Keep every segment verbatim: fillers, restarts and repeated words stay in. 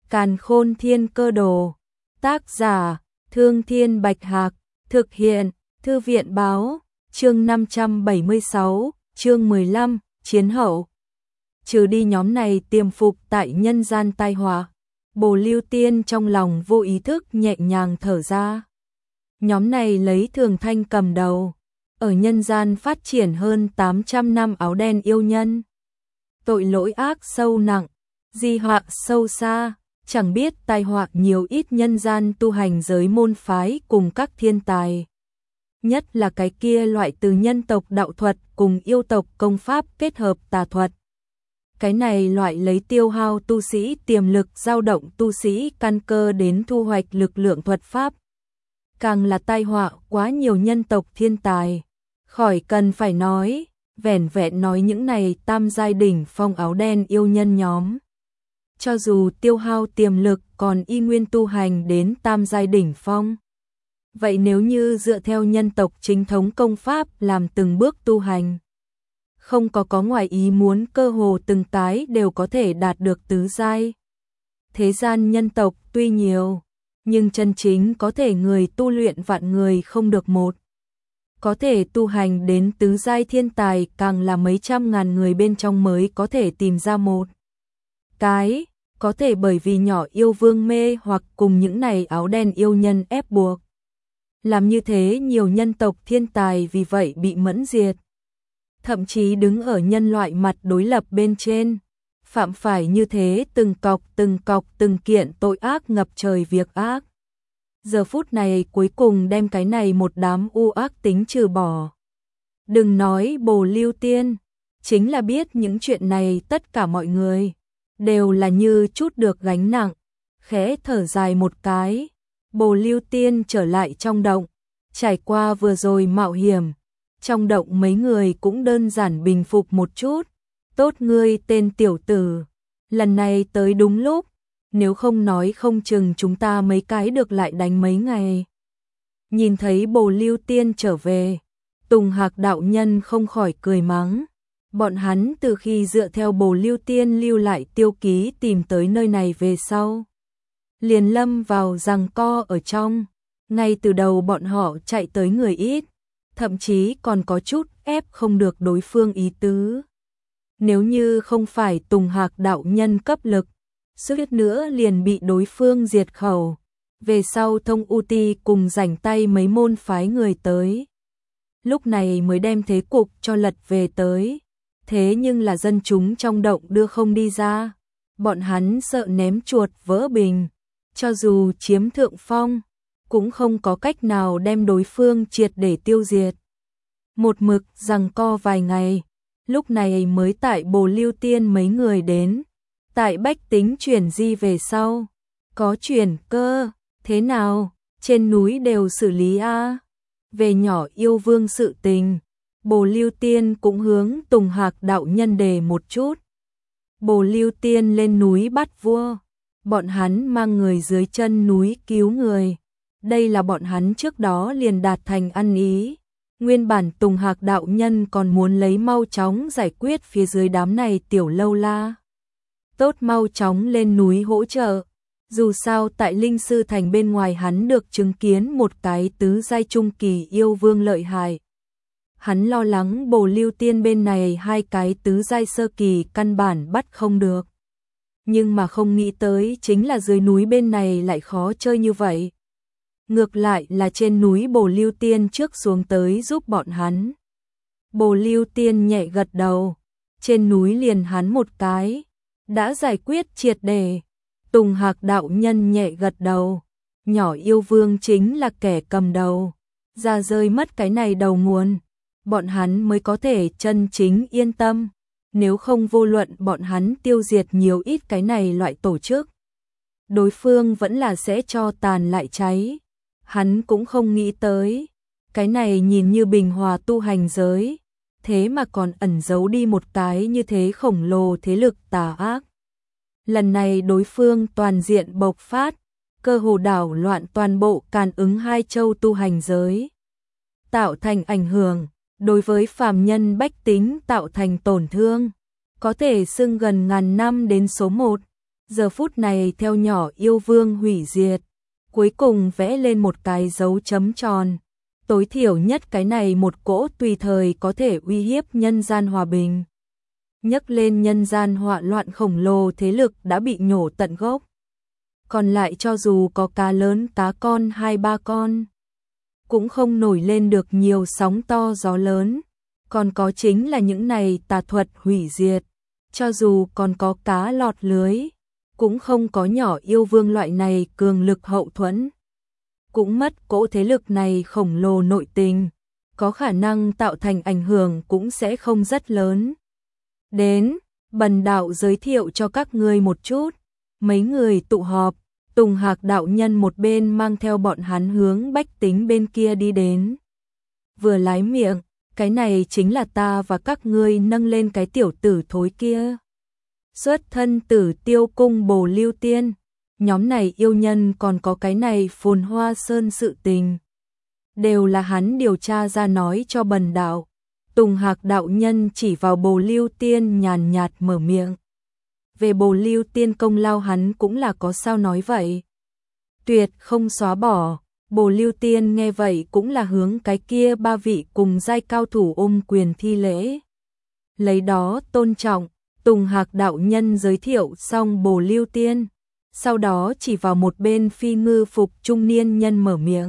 Càn Khôn Thiên Cơ Đồ. Tác giả: Thương Thiên Bạch Hạc. Thực hiện: Thư viện Báo. Chương năm trăm bảy mươi sáu, chương mười lăm, Chiến hậu. Trừ đi nhóm này tiềm phục tại nhân gian tai họa, Bồ Lưu Tiên trong lòng vô ý thức nhẹ nhàng thở ra. Nhóm này lấy Thường Thanh cầm đầu, ở nhân gian phát triển hơn tám trăm năm áo đen yêu nhân. Tội lỗi ác sâu nặng, di họa sâu xa, chẳng biết tai họa nhiều ít nhân gian tu hành giới môn phái cùng các thiên tài. Nhất là cái kia loại từ nhân tộc đạo thuật cùng yêu tộc công pháp kết hợp tà thuật. Cái này loại lấy tiêu hao tu sĩ tiềm lực dao động tu sĩ căn cơ đến thu hoạch lực lượng thuật pháp. Càng là tai họa quá nhiều nhân tộc thiên tài. Khỏi cần phải nói, vẻn vẹn nói những này tam giai đỉnh phong áo đen yêu nhân nhóm. Cho dù tiêu hao tiềm lực còn y nguyên tu hành đến tam giai đỉnh phong. Vậy nếu như dựa theo nhân tộc chính thống công pháp làm từng bước tu hành, không có có ngoài ý muốn cơ hồ từng cái đều có thể đạt được tứ giai. Thế gian nhân tộc tuy nhiều, nhưng chân chính có thể người tu luyện vạn người không được một. Có thể tu hành đến tứ giai thiên tài càng là mấy trăm ngàn người bên trong mới có thể tìm ra một. Cái, có thể bởi vì nhỏ yêu vương mê hoặc cùng những này áo đen yêu nhân ép buộc. Làm như thế nhiều nhân tộc thiên tài vì vậy bị mẫn diệt. Thậm chí đứng ở nhân loại mặt đối lập bên trên. Phạm phải như thế từng cọc từng cọc từng kiện tội ác ngập trời việc ác. Giờ phút này cuối cùng đem cái này một đám u ác tính trừ bỏ. Đừng nói Bồ Lưu Tiên, chính là biết những chuyện này tất cả mọi người đều là như chút được gánh nặng, khẽ thở dài một cái. Bồ Lưu Tiên trở lại trong động, trải qua vừa rồi mạo hiểm, trong động mấy người cũng đơn giản bình phục một chút. Tốt ngươi tên tiểu tử, lần này tới đúng lúc, nếu không nói không chừng chúng ta mấy cái được lại đánh mấy ngày. Nhìn thấy Bồ Lưu Tiên trở về, Tùng Hạc đạo nhân không khỏi cười mắng. Bọn hắn từ khi dựa theo Bồ Lưu Tiên lưu lại tiêu ký tìm tới nơi này về sau, liền lâm vào giằng co ở trong. Ngay từ đầu bọn họ chạy tới người ít, thậm chí còn có chút ép không được đối phương ý tứ. Nếu như không phải Tùng Hạc đạo nhân cấp lực, suýt nữa liền bị đối phương diệt khẩu. Về sau Thông U Ti cùng rảnh tay mấy môn phái người tới, lúc này mới đem thế cục cho lật về tới. Thế nhưng là dân chúng trong động đưa không đi ra, bọn hắn sợ ném chuột vỡ bình, cho dù chiếm thượng phong, cũng không có cách nào đem đối phương triệt để tiêu diệt. Một mực giằng co vài ngày, lúc này mới tại Bồ Lưu Tiên mấy người đến. Tại bách tính chuyển di về sau, có chuyển cơ, thế nào, trên núi đều xử lý a. Về nhỏ yêu vương sự tình, Bồ Lưu Tiên cũng hướng Tùng Hạc đạo nhân đề một chút. Bồ Lưu Tiên lên núi bắt vua, bọn hắn mang người dưới chân núi cứu người. Đây là bọn hắn trước đó liền đạt thành ăn ý. Nguyên bản Tùng Hạc đạo nhân còn muốn lấy mau chóng giải quyết phía dưới đám này tiểu lâu la. Tốt mau chóng lên núi hỗ trợ. Dù sao tại Linh Sư Thành bên ngoài hắn được chứng kiến một cái tứ giai trung kỳ yêu vương lợi hại. Hắn lo lắng Bồ Lưu Tiên bên này hai cái tứ giai sơ kỳ căn bản bắt không được. Nhưng mà không nghĩ tới chính là dưới núi bên này lại khó chơi như vậy. Ngược lại là trên núi Bồ Lưu Tiên trước xuống tới giúp bọn hắn. Bồ Lưu Tiên nhẹ gật đầu, trên núi liền hắn một cái, đã giải quyết triệt để. Tùng Hạc đạo nhân nhẹ gật đầu, nhỏ yêu vương chính là kẻ cầm đầu, ra rơi mất cái này đầu nguồn, bọn hắn mới có thể chân chính yên tâm, nếu không vô luận bọn hắn tiêu diệt nhiều ít cái này loại tổ chức, đối phương vẫn là sẽ cho tàn lại cháy. Hắn cũng không nghĩ tới, cái này nhìn như bình hòa tu hành giới, thế mà còn ẩn giấu đi một cái như thế khổng lồ thế lực tà ác. Lần này đối phương toàn diện bộc phát, cơ hồ đảo loạn toàn bộ Càn Ứng hai châu tu hành giới, tạo thành ảnh hưởng, đối với phàm nhân bách tính tạo thành tổn thương, có thể xưng gần ngàn năm đến số một. giờ phút này theo nhỏ yêu vương hủy diệt, cuối cùng vẽ lên một cái dấu chấm tròn. Tối thiểu nhất cái này một cỗ tùy thời có thể uy hiếp nhân gian hòa bình. Nhấc lên nhân gian họa loạn khổng lồ thế lực đã bị nhổ tận gốc. Còn lại cho dù có cá lớn cá con hai ba con, cũng không nổi lên được nhiều sóng to gió lớn. Còn có chính là những này tà thuật hủy diệt. Cho dù còn có cá lọt lưới, cũng không có nhỏ yêu vương loại này cường lực hậu thuẫn. Cũng mất cỗ thế lực này khổng lồ nội tình, có khả năng tạo thành ảnh hưởng cũng sẽ không rất lớn. Đến, bần đạo giới thiệu cho các ngươi một chút. Mấy người tụ họp, Tùng Hạc đạo nhân một bên mang theo bọn hắn hướng bách tính bên kia đi đến. Vừa lái miệng, cái này chính là ta và các ngươi nâng lên cái tiểu tử thối kia. Xuất thân Tử Tiêu cung Bồ Lưu Tiên, nhóm này yêu nhân còn có cái này Phồn Hoa Sơn sự tình, đều là hắn điều tra ra nói cho bần đạo. Tùng Hạc đạo nhân chỉ vào Bồ Lưu Tiên nhàn nhạt mở miệng. Về Bồ Lưu Tiên công lao hắn cũng là có sao nói vậy. Tuyệt không xóa bỏ. Bồ Lưu Tiên nghe vậy cũng là hướng cái kia ba vị cùng giai cao thủ ôm quyền thi lễ. Lấy đó tôn trọng, Tùng Hạc đạo nhân giới thiệu xong Bồ Lưu Tiên, sau đó chỉ vào một bên phi ngư phục trung niên nhân mở miệng.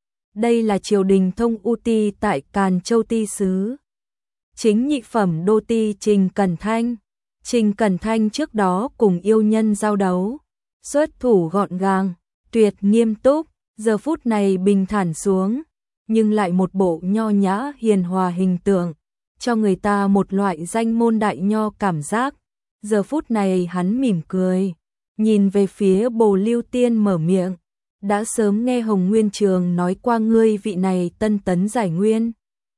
Đây là triều đình thông U Ti tại Càn Châu ti sứ. Chính nhị phẩm đô ti Trình Cẩn Thanh. Trình Cẩn Thanh trước đó cùng yêu nhân giao đấu, xuất thủ gọn gàng, tuyệt nghiêm túc, giờ phút này bình thản xuống, nhưng lại một bộ nho nhã hiền hòa hình tượng, cho người ta một loại danh môn đại nho cảm giác. Giờ phút này hắn mỉm cười, nhìn về phía Bồ Lưu Tiên mở miệng. Đã sớm nghe Hồng Nguyên Trường nói qua ngươi vị này tân tấn giải nguyên.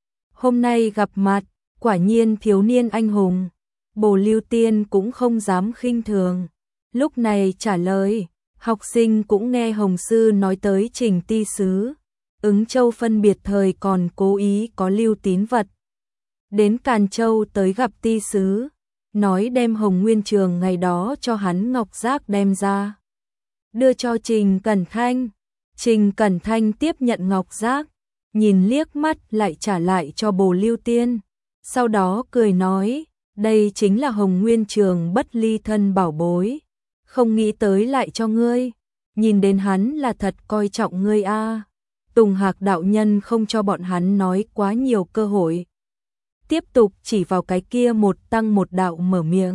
Hôm nay gặp mặt, quả nhiên thiếu niên anh hùng. Bồ Lưu Tiên cũng không dám khinh thường. Lúc này trả lời, học sinh cũng nghe Hồng Sư nói tới Trình ti sứ. Ứng Châu phân biệt thời còn cố ý có lưu tín vật. Đến Càn Châu tới gặp ti sứ, nói đem Hồng Nguyên Trường ngày đó cho hắn ngọc giác đem ra. Đưa cho Trình Cẩn Thanh. Trình Cẩn Thanh tiếp nhận ngọc giác, nhìn liếc mắt lại trả lại cho Bồ Lưu Tiên. Sau đó cười nói, đây chính là Hồng Nguyên Trường bất ly thân bảo bối. Không nghĩ tới lại cho ngươi. Nhìn đến hắn là thật coi trọng ngươi a. À. Tùng Hạc đạo nhân không cho bọn hắn nói quá nhiều cơ hội. Tiếp tục chỉ vào cái kia một tăng một đạo mở miệng.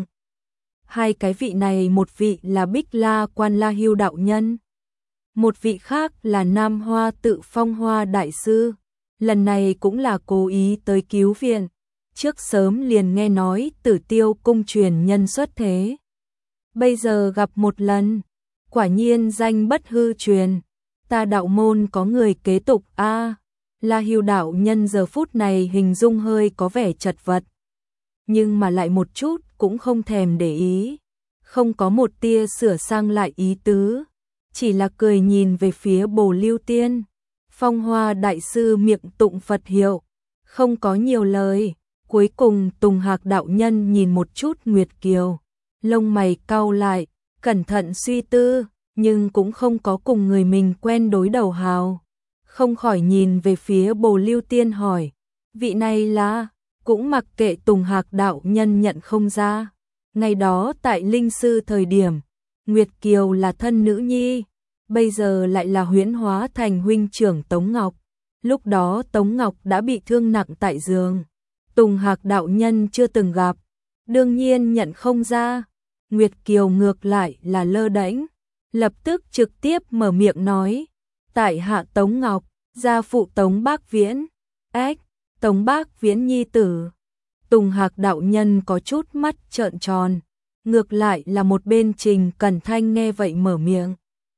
Hai cái vị này, một vị là Bích La Quan La Hưu đạo nhân, một vị khác là Nam Hoa Tự Phong Hoa đại sư. Lần này cũng là cố ý tới cứu viện. Trước sớm liền nghe nói Tử Tiêu cung truyền nhân xuất thế. Bây giờ gặp một lần, quả nhiên danh bất hư truyền. Ta đạo môn có người kế tục a. À, La Hưu đạo nhân giờ phút này hình dung hơi có vẻ chật vật, nhưng mà lại một chút cũng không thèm để ý, không có một tia sửa sang lại ý tứ, chỉ là cười nhìn về phía Bồ Lưu Tiên. Phong Hoa đại sư miệng tụng Phật hiệu, không có nhiều lời. Cuối cùng Tùng Hạc đạo nhân nhìn một chút Nguyệt Kiều, lông mày cau lại, cẩn thận suy tư, nhưng cũng không có cùng người mình quen đối đầu hào. Không khỏi nhìn về phía Bồ Lưu Tiên hỏi, vị này là... Cũng mặc kệ Tùng Hạc đạo nhân nhận không ra. Ngày đó tại Linh Sư thời điểm, Nguyệt Kiều là thân nữ nhi, bây giờ lại là huyễn hóa thành huynh trưởng Tống Ngọc. Lúc đó Tống Ngọc đã bị thương nặng tại giường. Tùng Hạc đạo nhân chưa từng gặp, đương nhiên nhận không ra. Nguyệt Kiều ngược lại là lơ đễnh, lập tức trực tiếp mở miệng nói, tại hạ Tống Ngọc, gia phụ Tống Bác Viễn. Ếch, Tống Bác Viễn nhi tử. Tùng Hạc đạo nhân có chút mắt trợn tròn, ngược lại là một bên Trình Cẩn Thanh nghe vậy mở miệng.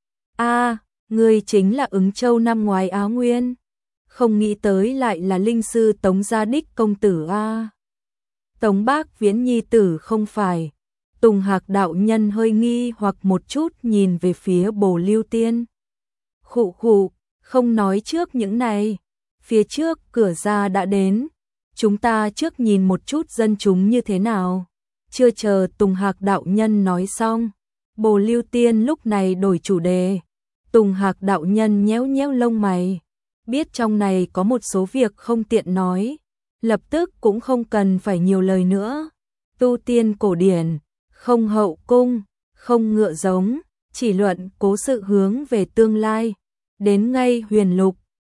A, à, ngươi chính là Ứng Châu năm ngoái Á Nguyên. Không nghĩ tới lại là linh sư Tống gia đích công tử a. À. Tống Bác Viễn nhi tử không phải. Tùng Hạc đạo nhân hơi nghi hoặc một chút nhìn về phía Bồ Lưu Tiên. Khụ khụ, không nói trước những này. Phía trước cửa ra đã đến, chúng ta trước nhìn một chút dân chúng như thế nào. Chưa chờ Tùng Hạc đạo nhân nói xong, Bồ Lưu Tiên lúc này đổi chủ đề. Tùng Hạc đạo nhân nhéo nhéo lông mày, biết trong này có một số việc không tiện nói, lập tức cũng không cần phải nhiều lời nữa. Tu tiên cổ điển, không hậu cung, không ngựa giống, chỉ luận cố sự hướng về tương lai. Đến ngay huyền lục,